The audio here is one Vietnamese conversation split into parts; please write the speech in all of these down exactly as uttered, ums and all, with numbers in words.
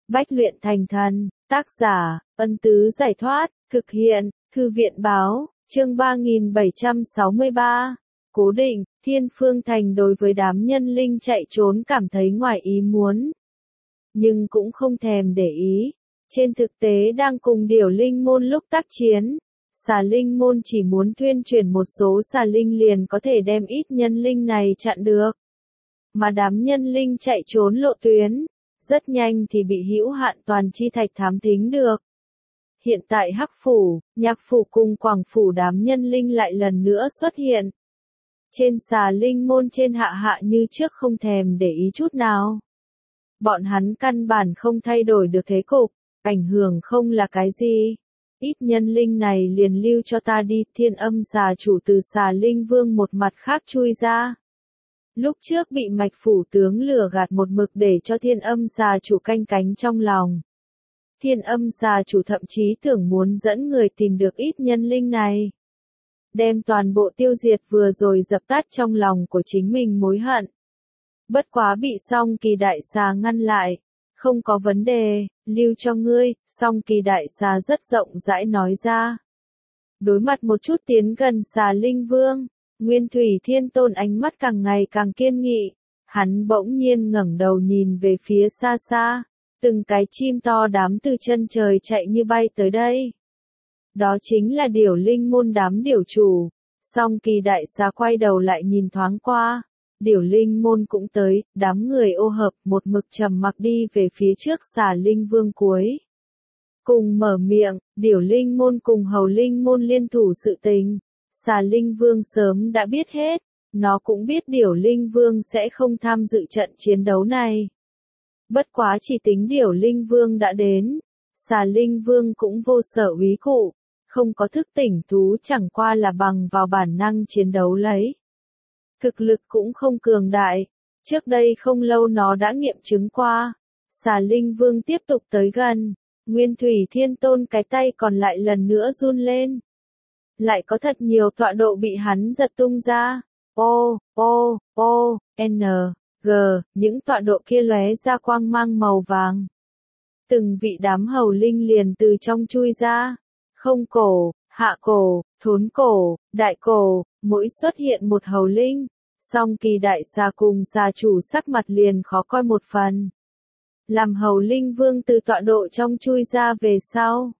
Bách luyện thành thần, tác giả, Ân Tứ Giải Thoát, thực hiện, Thư viện Báo, chương ba nghìn bảy trăm sáu mươi ba. Cố định, Thiên Phương Thành đối với đám nhân linh chạy trốn cảm thấy ngoài ý muốn. Nhưng cũng không thèm để ý. Trên thực tế đang cùng điểu linh môn lúc tác chiến. Xà linh môn chỉ muốn tuyên truyền một số xà linh liền có thể đem ít nhân linh này chặn được. Mà đám nhân linh chạy trốn lộ tuyến, rất nhanh thì bị hữu hạn toàn chi thạch thám thính được. Hiện tại Hắc Phủ, Nhạc Phủ cùng Quảng Phủ đám nhân linh lại lần nữa xuất hiện. Trên xà linh môn trên hạ hạ như trước không thèm để ý chút nào. Bọn hắn căn bản không thay đổi được thế cục, ảnh hưởng không là cái gì. Ít nhân linh này liền lưu cho ta đi. Thiên Âm xà chủ từ xà linh vương một mặt khác chui ra. Lúc trước bị Mạch Phủ tướng lừa gạt một mực để cho Thiên Âm xà chủ canh cánh trong lòng. Thiên Âm xà chủ thậm chí tưởng muốn dẫn người tìm được ít nhân linh này. Đem toàn bộ tiêu diệt vừa rồi dập tắt trong lòng của chính mình mối hận. Bất quá bị Song Kỳ đại xà ngăn lại. Không có vấn đề, lưu cho ngươi. Song Kỳ đại xà rất rộng rãi nói ra. Đối mặt một chút tiến gần xà linh vương, Nguyên Thủy Thiên Tôn ánh mắt càng ngày càng kiên nghị. Hắn bỗng nhiên ngẩng đầu nhìn về phía xa xa. Từng cái chim to đám từ chân trời chạy như bay tới đây. Đó chính là điểu linh môn đám điểu chủ. Song Kỳ đại xà quay đầu lại nhìn thoáng qua. Điểu linh môn cũng tới, đám người ô hợp một mực trầm mặc đi về phía trước xà linh vương cuối. Cùng mở miệng, điểu linh môn cùng hầu linh môn liên thủ sự tình. Xà linh vương sớm đã biết hết, nó cũng biết điểu linh vương sẽ không tham dự trận chiến đấu này. Bất quá chỉ tính điểu linh vương đã đến, xà linh vương cũng vô sở úy cụ, không có thức tỉnh thú chẳng qua là bằng vào bản năng chiến đấu lấy. Thực lực cũng không cường đại, trước đây không lâu nó đã nghiệm chứng qua. Xà linh vương tiếp tục tới gần, Nguyên Thủy Thiên Tôn cái tay còn lại lần nữa run lên. Lại có thật nhiều tọa độ bị hắn giật tung ra. O, O, O, N, G, những tọa độ kia lóe ra quang mang màu vàng. Từng vị đám hầu linh liền từ trong chui ra. Không cổ, hạ cổ, thốn cổ, đại cổ, mỗi xuất hiện một hầu linh. Song Kỳ đại xà cùng xà chủ sắc mặt liền khó coi một phần. Làm hầu linh vương từ tọa độ trong chui ra về sau.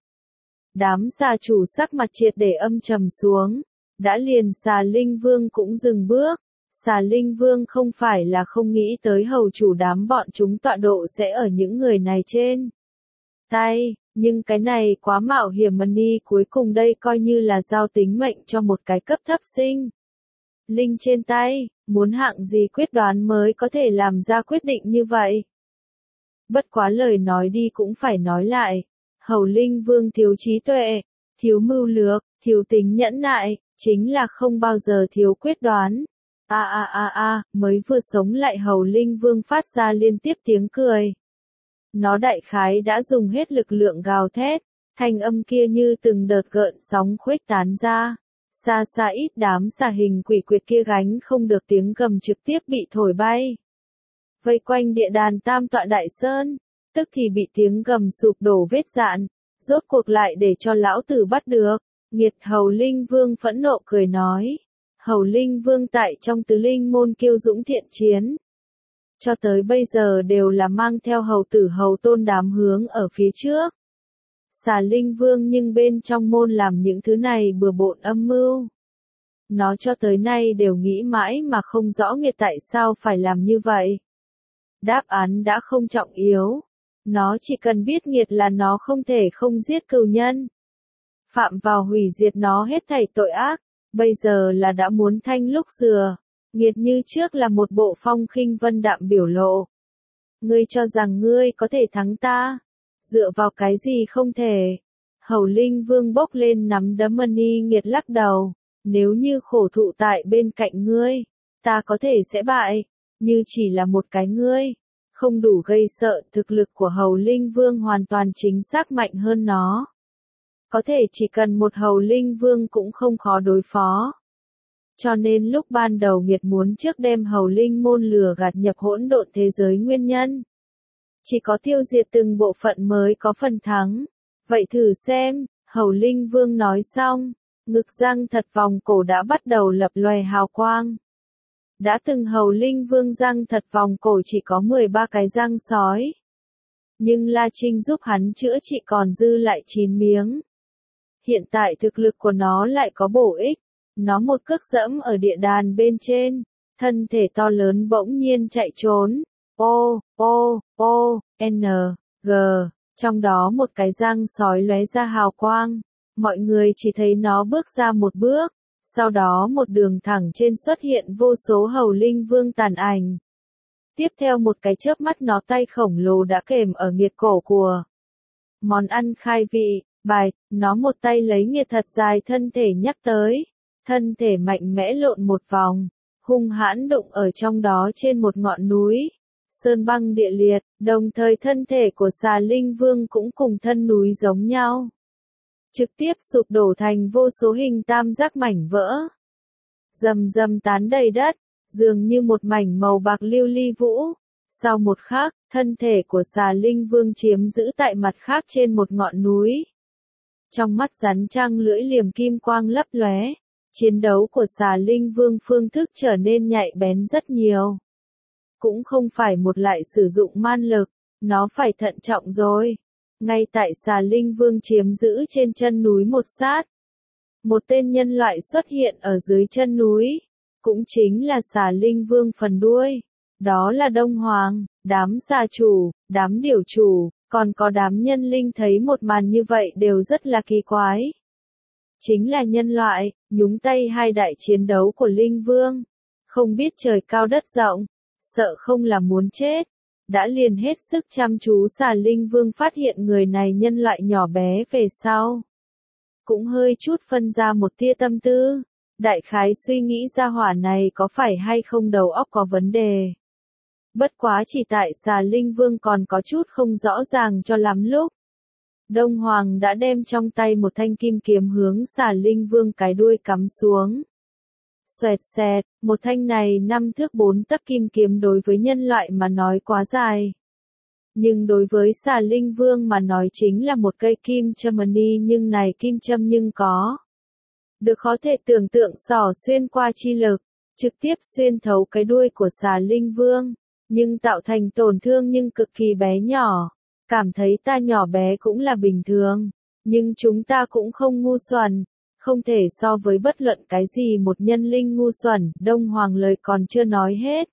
Đám xà chủ sắc mặt triệt để âm trầm xuống. Đã liền xà linh vương cũng dừng bước. Xà linh vương không phải là không nghĩ tới hầu chủ đám bọn chúng tọa độ sẽ ở những người này trên tay, nhưng cái này quá mạo hiểm money, cuối cùng đây coi như là giao tính mệnh cho một cái cấp thấp sinh linh trên tay, muốn hạng gì quyết đoán mới có thể làm ra quyết định như vậy. Bất quá lời nói đi cũng phải nói lại, hầu linh vương thiếu trí tuệ, thiếu mưu lược, thiếu tính nhẫn nại, chính là không bao giờ thiếu quyết đoán. A a a a, mới vừa sống lại hầu linh vương phát ra liên tiếp tiếng cười. Nó đại khái đã dùng hết lực lượng gào thét, thanh âm kia như từng đợt gợn sóng khuếch tán ra. Xa xa ít đám xà hình quỷ quyệt kia gánh không được tiếng gầm trực tiếp bị thổi bay. Vây quanh địa đàn Tam Tọa Đại Sơn, tức thì bị tiếng gầm sụp đổ vết dạn, rốt cuộc lại để cho lão tử bắt được. Nghiệt hầu linh vương phẫn nộ cười nói. Hầu linh vương tại trong tứ linh môn kiêu dũng thiện chiến. Cho tới bây giờ đều là mang theo hầu tử hầu tôn đám hướng ở phía trước. Xà linh vương nhưng bên trong môn làm những thứ này bừa bộn âm mưu. Nó cho tới nay đều nghĩ mãi mà không rõ nghiệt tại sao phải làm như vậy. Đáp án đã không trọng yếu. Nó chỉ cần biết nghiệt là nó không thể không giết cừu nhân. Phạm vào hủy diệt nó hết thảy tội ác. Bây giờ là đã muốn thanh lúc dừa. Nghiệt như trước là một bộ phong khinh vân đạm biểu lộ. Ngươi cho rằng ngươi có thể thắng ta. Dựa vào cái gì không thể. Hầu linh vương bốc lên nắm đấm money nghiệt lắc đầu. Nếu như khổ thụ tại bên cạnh ngươi, ta có thể sẽ bại. Như chỉ là một cái ngươi. Không đủ gây sợ, thực lực của hầu linh vương hoàn toàn chính xác mạnh hơn nó. Có thể chỉ cần một hầu linh vương cũng không khó đối phó. Cho nên lúc ban đầu nghiệt muốn trước đem hầu linh môn lừa gạt nhập hỗn độn thế giới nguyên nhân. Chỉ có tiêu diệt từng bộ phận mới có phần thắng. Vậy thử xem, Hầu Linh Vương nói xong, ngực răng thật vòng cổ đã bắt đầu lập lòe hào quang. Đã từng Hầu Linh Vương răng thật vòng cổ chỉ có mười ba cái răng sói. Nhưng La Trinh giúp hắn chữa trị còn dư lại chín miếng. Hiện tại thực lực của nó lại có bổ ích. Nó một cước dẫm ở địa đàn bên trên. Thân thể to lớn bỗng nhiên chạy trốn. O, O, O, N, G. Trong đó một cái răng sói lóe ra hào quang. Mọi người chỉ thấy nó bước ra một bước. Sau đó một đường thẳng trên xuất hiện vô số Hầu Linh Vương tàn ảnh. Tiếp theo một cái chớp mắt nó tay khổng lồ đã kềm ở nghiệt cổ của món ăn khai vị, bài, nó một tay lấy nghiệt thật dài thân thể nhắc tới. Thân thể mạnh mẽ lộn một vòng, hung hãn đụng ở trong đó trên một ngọn núi. Sơn băng địa liệt, đồng thời thân thể của xà Linh Vương cũng cùng thân núi giống nhau. Trực tiếp sụp đổ thành vô số hình tam giác mảnh vỡ. Rầm rầm tán đầy đất, dường như một mảnh màu bạc lưu ly vũ. Sau một khắc, thân thể của xà Linh Vương chiếm giữ tại mặt khác trên một ngọn núi. Trong mắt rắn trăng lưỡi liềm kim quang lấp lóe, chiến đấu của xà Linh Vương phương thức trở nên nhạy bén rất nhiều. Cũng không phải một lại sử dụng man lực, nó phải thận trọng rồi. Ngay tại xà Linh Vương chiếm giữ trên chân núi một sát. Một tên nhân loại xuất hiện ở dưới chân núi. Cũng chính là xà Linh Vương phần đuôi. Đó là Đông Hoàng, đám xà chủ, đám điểu chủ, còn có đám nhân linh thấy một màn như vậy đều rất là kỳ quái. Chính là nhân loại, nhúng tay hai đại chiến đấu của Linh Vương. Không biết trời cao đất rộng, sợ không là muốn chết. Đã liền hết sức chăm chú xà Linh Vương phát hiện người này nhân loại nhỏ bé về sau. Cũng hơi chút phân ra một tia tâm tư. Đại khái suy nghĩ ra hỏa này có phải hay không đầu óc có vấn đề. Bất quá chỉ tại xà Linh Vương còn có chút không rõ ràng cho lắm lúc. Đông Hoàng đã đem trong tay một thanh kim kiếm hướng xà Linh Vương cái đuôi cắm xuống. Xoẹt xẹt, một thanh này năm thước bốn tấc kim kiếm đối với nhân loại mà nói quá dài. Nhưng đối với xà Linh Vương mà nói chính là một cây kim châm ni, nhưng này kim châm nhưng có. Được khó thể tưởng tượng xỏ xuyên qua chi lực, trực tiếp xuyên thấu cái đuôi của xà Linh Vương, nhưng tạo thành tổn thương nhưng cực kỳ bé nhỏ. Cảm thấy ta nhỏ bé cũng là bình thường, nhưng chúng ta cũng không ngu xuẩn, không thể so với bất luận cái gì một nhân linh ngu xuẩn. Đông Hoàng lời còn chưa nói hết.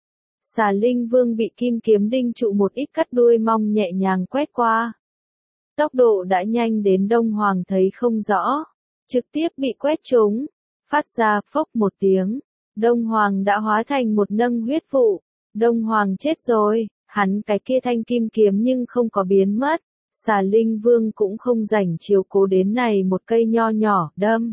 Xà Linh Vương bị kim kiếm đinh trụ một ít cắt đuôi mong nhẹ nhàng quét qua. Tốc độ đã nhanh đến Đông Hoàng thấy không rõ, trực tiếp bị quét trúng, phát ra phốc một tiếng. Đông Hoàng đã hóa thành một nâng huyết vụ. Đông Hoàng chết rồi, hắn cái kia thanh kim kiếm nhưng không có biến mất. Xà Linh Vương cũng không rảnh chiếu cố đến này một cây nho nhỏ, đâm.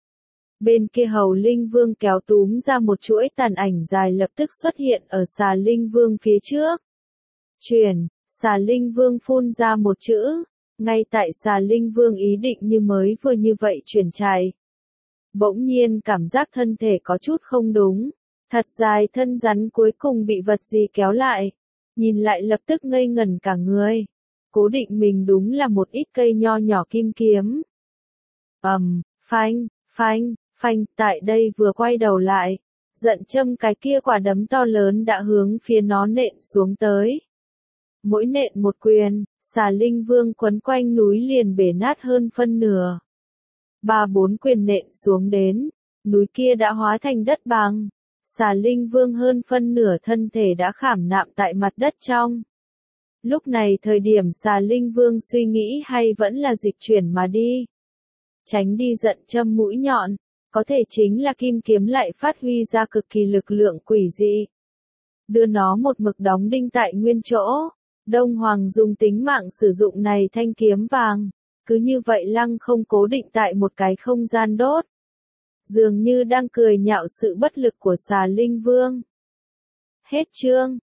Bên kia Hầu Linh Vương kéo túm ra một chuỗi tàn ảnh dài lập tức xuất hiện ở xà Linh Vương phía trước. Chuyển, xà Linh Vương phun ra một chữ. Ngay tại xà Linh Vương ý định như mới vừa như vậy chuyển chạy. Bỗng nhiên cảm giác thân thể có chút không đúng. Thật dài thân rắn cuối cùng bị vật gì kéo lại. Nhìn lại lập tức ngây ngẩn cả người. Cố định mình đúng là một ít cây nho nhỏ kim kiếm. Ầm, um, phanh, phanh, phanh, tại đây vừa quay đầu lại. Giận châm cái kia quả đấm to lớn đã hướng phía nó nện xuống tới. Mỗi nện một quyền, xà Linh Vương quấn quanh núi liền bể nát hơn phân nửa. Ba bốn quyền nện xuống đến, núi kia đã hóa thành đất bằng. Xà Linh Vương hơn phân nửa thân thể đã khảm nạm tại mặt đất trong. Lúc này thời điểm xà Linh Vương suy nghĩ hay vẫn là dịch chuyển mà đi. Tránh đi giận châm mũi nhọn, có thể chính là kim kiếm lại phát huy ra cực kỳ lực lượng quỷ dị. Đưa nó một mực đóng đinh tại nguyên chỗ. Đông Hoàng dùng tính mạng sử dụng này thanh kiếm vàng. Cứ như vậy lăng không cố định tại một cái không gian đốt. Dường như đang cười nhạo sự bất lực của xà Linh Vương. Hết chương.